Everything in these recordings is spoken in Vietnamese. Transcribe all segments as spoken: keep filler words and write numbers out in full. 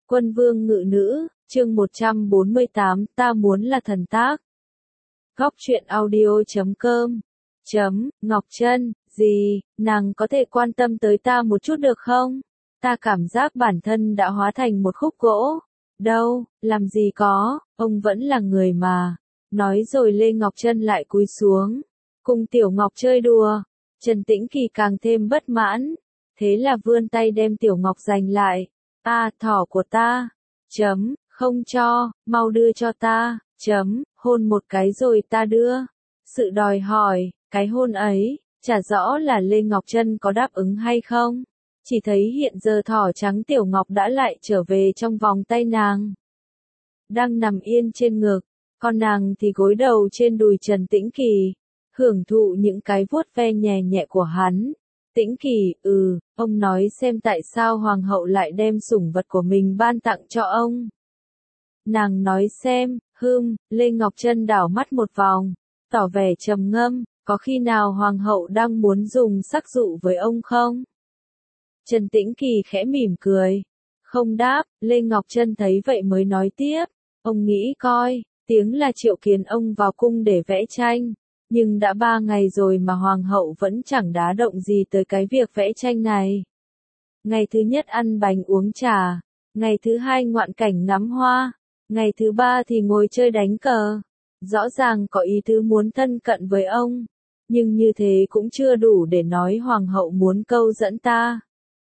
Quân vương ngự nữ, chương một trăm bốn mươi tám, ta muốn là thần tác. Góc truyện audio chấm com. Chấm, Ngọc Trân, gì, nàng có thể quan tâm tới ta một chút được không? Ta cảm giác bản thân đã hóa thành một khúc gỗ. Đâu, làm gì có, ông vẫn là người mà. Nói rồi Lê Ngọc Trân lại cúi xuống. Cùng Tiểu Ngọc chơi đùa. Trần Tĩnh Kỳ càng thêm bất mãn. Thế là vươn tay đem Tiểu Ngọc giành lại. À, thỏ của ta. Chấm, không cho, mau đưa cho ta. Chấm, hôn một cái rồi ta đưa. Sự đòi hỏi, cái hôn ấy, chả rõ là Lê Ngọc Trân có đáp ứng hay không. Chỉ thấy hiện giờ thỏ trắng Tiểu Ngọc đã lại trở về trong vòng tay nàng. Đang nằm yên trên ngực, còn nàng thì gối đầu trên đùi Trần Tĩnh Kỳ, hưởng thụ những cái vuốt ve nhẹ nhẹ của hắn. Tĩnh Kỳ, ừ, ông nói xem tại sao hoàng hậu lại đem sủng vật của mình ban tặng cho ông. Nàng nói xem, hừm, Lê Ngọc Trân đảo mắt một vòng, tỏ vẻ trầm ngâm, có khi nào hoàng hậu đang muốn dùng sắc dụ với ông không? Trần Tĩnh Kỳ khẽ mỉm cười, không đáp. Lê Ngọc Trân thấy vậy mới nói tiếp, ông nghĩ coi, tiếng là triệu kiến ông vào cung để vẽ tranh. Nhưng đã ba ngày rồi mà hoàng hậu vẫn chẳng đá động gì tới cái việc vẽ tranh này. Ngày thứ nhất ăn bánh uống trà, ngày thứ hai ngoạn cảnh ngắm hoa, ngày thứ ba thì ngồi chơi đánh cờ. Rõ ràng có ý tứ muốn thân cận với ông, nhưng như thế cũng chưa đủ để nói hoàng hậu muốn câu dẫn ta.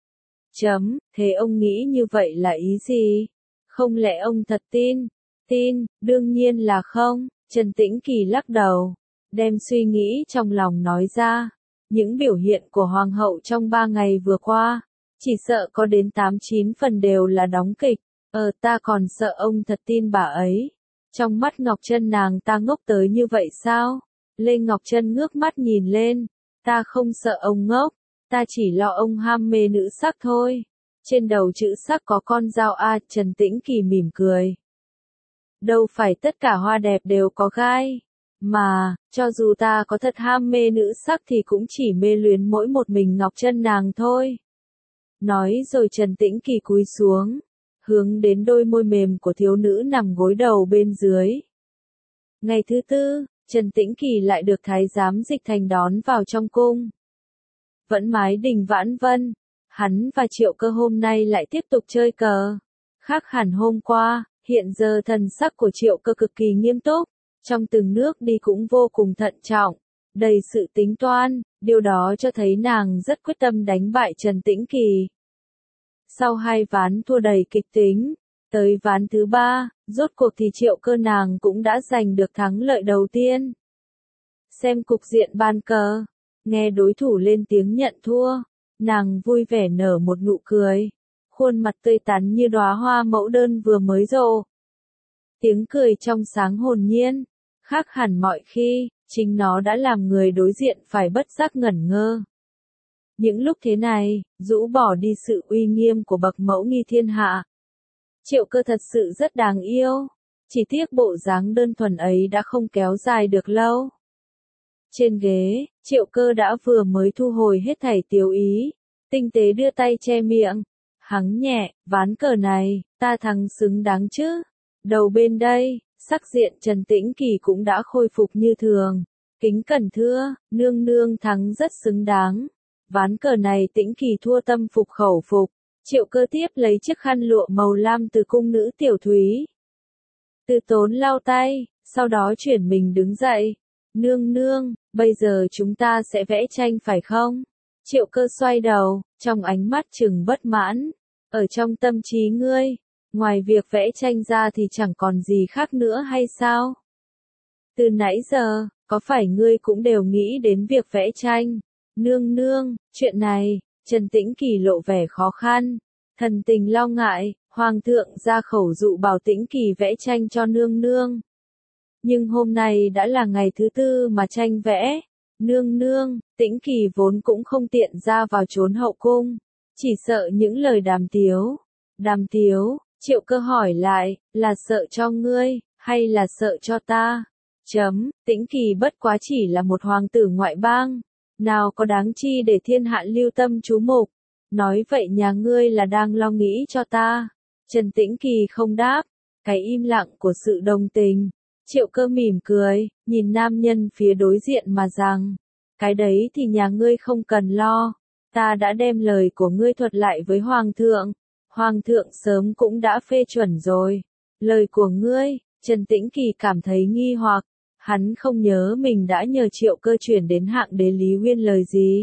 Chấm, thế ông nghĩ như vậy là ý gì? Không lẽ ông thật tin? Tin, đương nhiên là không. Trần Tĩnh Kỳ lắc đầu, đem suy nghĩ trong lòng nói ra. Những biểu hiện của hoàng hậu trong ba ngày vừa qua, chỉ sợ có đến tám chín phần đều là đóng kịch. Ờ ta còn sợ ông thật tin bà ấy. Trong mắt Ngọc Trân nàng ta ngốc tới như vậy sao? Lê Ngọc Trân ngước mắt nhìn lên. Ta không sợ ông ngốc, ta chỉ lo ông ham mê nữ sắc thôi. Trên đầu chữ sắc có con dao A. Trần Tĩnh Kỳ mỉm cười. Đâu phải tất cả hoa đẹp đều có gai. Mà, cho dù ta có thật ham mê nữ sắc thì cũng chỉ mê luyến mỗi một mình Ngọc Trân nàng thôi. Nói rồi Trần Tĩnh Kỳ cúi xuống, hướng đến đôi môi mềm của thiếu nữ nằm gối đầu bên dưới. Ngày thứ tư, Trần Tĩnh Kỳ lại được thái giám Dịch Thành đón vào trong cung. Vẫn mái đình vãn vân, hắn và Triệu Cơ hôm nay lại tiếp tục chơi cờ. Khác hẳn hôm qua, hiện giờ thần sắc của Triệu Cơ cực kỳ nghiêm túc. Trong từng nước đi cũng vô cùng thận trọng, đầy sự tính toán, điều đó cho thấy nàng rất quyết tâm đánh bại Trần Tĩnh Kỳ. Sau hai ván thua đầy kịch tính, tới ván thứ ba, rốt cuộc thì Triệu Cơ nàng cũng đã giành được thắng lợi đầu tiên. Xem cục diện bàn cờ, nghe đối thủ lên tiếng nhận thua, nàng vui vẻ nở một nụ cười, khuôn mặt tươi tắn như đóa hoa mẫu đơn vừa mới rộ. Tiếng cười trong sáng hồn nhiên, khác hẳn mọi khi, chính nó đã làm người đối diện phải bất giác ngẩn ngơ. Những lúc thế này, rũ bỏ đi sự uy nghiêm của bậc mẫu nghi thiên hạ. Triệu Cơ thật sự rất đáng yêu, chỉ tiếc bộ dáng đơn thuần ấy đã không kéo dài được lâu. Trên ghế, Triệu Cơ đã vừa mới thu hồi hết thảy tiêu ý, tinh tế đưa tay che miệng, hắng nhẹ, ván cờ này, ta thắng xứng đáng chứ. Đầu bên đây, sắc diện Trần Tĩnh Kỳ cũng đã khôi phục như thường. Kính cẩn thưa, nương nương thắng rất xứng đáng. Ván cờ này Tĩnh Kỳ thua tâm phục khẩu phục. Triệu Cơ tiếp lấy chiếc khăn lụa màu lam từ cung nữ Tiểu Thúy. Từ Tốn lau tay, sau đó chuyển mình đứng dậy. Nương nương, bây giờ chúng ta sẽ vẽ tranh phải không? Triệu Cơ xoay đầu, trong ánh mắt trừng bất mãn. Ở trong tâm trí ngươi, ngoài việc vẽ tranh ra thì chẳng còn gì khác nữa hay sao? Từ nãy giờ, có phải ngươi cũng đều nghĩ đến việc vẽ tranh? Nương nương, chuyện này, Trần Tĩnh Kỳ lộ vẻ khó khăn, thần tình lo ngại, hoàng thượng ra khẩu dụ bảo Tĩnh Kỳ vẽ tranh cho nương nương. Nhưng hôm nay đã là ngày thứ tư mà tranh vẽ, nương nương, Tĩnh Kỳ vốn cũng không tiện ra vào trốn hậu cung, chỉ sợ những lời đàm tiếu. Đàm tiếu, Triệu Cơ hỏi lại, là sợ cho ngươi, hay là sợ cho ta? Chấm, Tĩnh Kỳ bất quá chỉ là một hoàng tử ngoại bang, nào có đáng chi để thiên hạ lưu tâm chú mục. Nói vậy nhà ngươi là đang lo nghĩ cho ta. Trần Tĩnh Kỳ không đáp, cái im lặng của sự đồng tình. Triệu Cơ mỉm cười, nhìn nam nhân phía đối diện mà rằng, cái đấy thì nhà ngươi không cần lo, ta đã đem lời của ngươi thuật lại với Hoàng thượng, Hoàng thượng sớm cũng đã phê chuẩn rồi. Lời của ngươi, Trần Tĩnh Kỳ cảm thấy nghi hoặc, hắn không nhớ mình đã nhờ Triệu Cơ chuyển đến hạng đế Lý Huyên lời gì.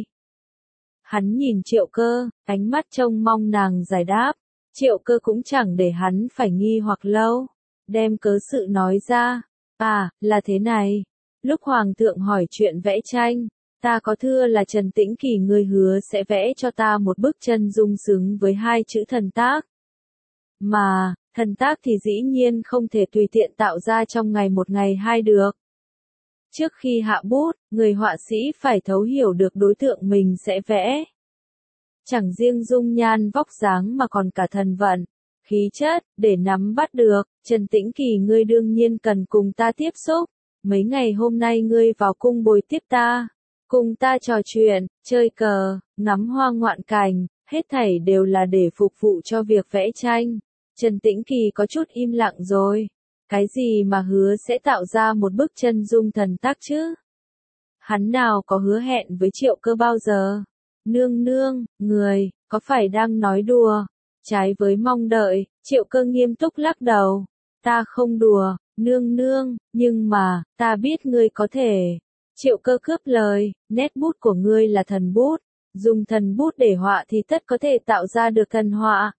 Hắn nhìn Triệu Cơ, ánh mắt trông mong nàng giải đáp, Triệu Cơ cũng chẳng để hắn phải nghi hoặc lâu, đem cớ sự nói ra. À, là thế này, lúc Hoàng thượng hỏi chuyện vẽ tranh, ta có thưa là Trần Tĩnh Kỳ ngươi hứa sẽ vẽ cho ta một bức chân dung xứng với hai chữ thần tác. Mà, thần tác thì dĩ nhiên không thể tùy tiện tạo ra trong ngày một ngày hai được. Trước khi hạ bút, người họa sĩ phải thấu hiểu được đối tượng mình sẽ vẽ. Chẳng riêng dung nhan vóc dáng mà còn cả thần vận, khí chất, để nắm bắt được, Trần Tĩnh Kỳ ngươi đương nhiên cần cùng ta tiếp xúc. Mấy ngày hôm nay ngươi vào cung bồi tiếp ta, cùng ta trò chuyện, chơi cờ, ngắm hoa ngoạn cảnh, hết thảy đều là để phục vụ cho việc vẽ tranh. Trần Tĩnh Kỳ có chút im lặng rồi. Cái gì mà hứa sẽ tạo ra một bức chân dung thần tác chứ? Hắn nào có hứa hẹn với Triệu Cơ bao giờ? Nương nương, người, có phải đang nói đùa? Trái với mong đợi, Triệu Cơ nghiêm túc lắc đầu. Ta không đùa, nương nương, nhưng mà, ta biết ngươi có thể. Triệu Cơ cướp lời, nét bút của ngươi là thần bút, dùng thần bút để họa thì tất có thể tạo ra được thần họa.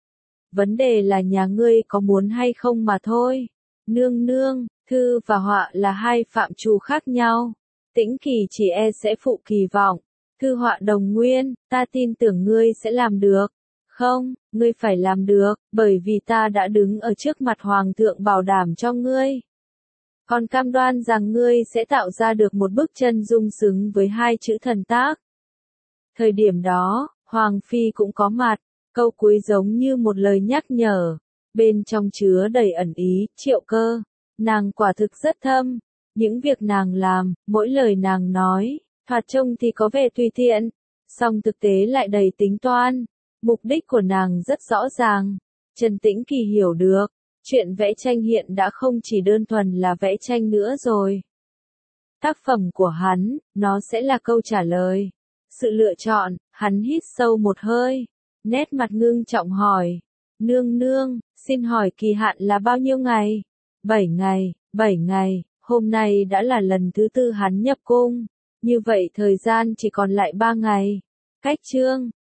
Vấn đề là nhà ngươi có muốn hay không mà thôi. Nương nương, thư và họa là hai phạm trù khác nhau. Tĩnh Kỳ chỉ e sẽ phụ kỳ vọng. Thư họa đồng nguyên, ta tin tưởng ngươi sẽ làm được. Không, ngươi phải làm được, bởi vì ta đã đứng ở trước mặt Hoàng thượng bảo đảm cho ngươi. Còn cam đoan rằng ngươi sẽ tạo ra được một bức chân dung xứng với hai chữ thần tác. Thời điểm đó, Hoàng Phi cũng có mặt, câu cuối giống như một lời nhắc nhở, bên trong chứa đầy ẩn ý, Triệu Cơ. Nàng quả thực rất thâm, những việc nàng làm, mỗi lời nàng nói, thoạt trông thì có vẻ tùy tiện, song thực tế lại đầy tính toán. Mục đích của nàng rất rõ ràng. Trần Tĩnh Kỳ hiểu được, chuyện vẽ tranh hiện đã không chỉ đơn thuần là vẽ tranh nữa rồi. Tác phẩm của hắn, nó sẽ là câu trả lời. Sự lựa chọn, hắn hít sâu một hơi, nét mặt ngưng trọng hỏi. Nương nương, xin hỏi kỳ hạn là bao nhiêu ngày? Bảy ngày, bảy ngày, hôm nay đã là lần thứ tư hắn nhập cung. Như vậy thời gian chỉ còn lại ba ngày. Cách chương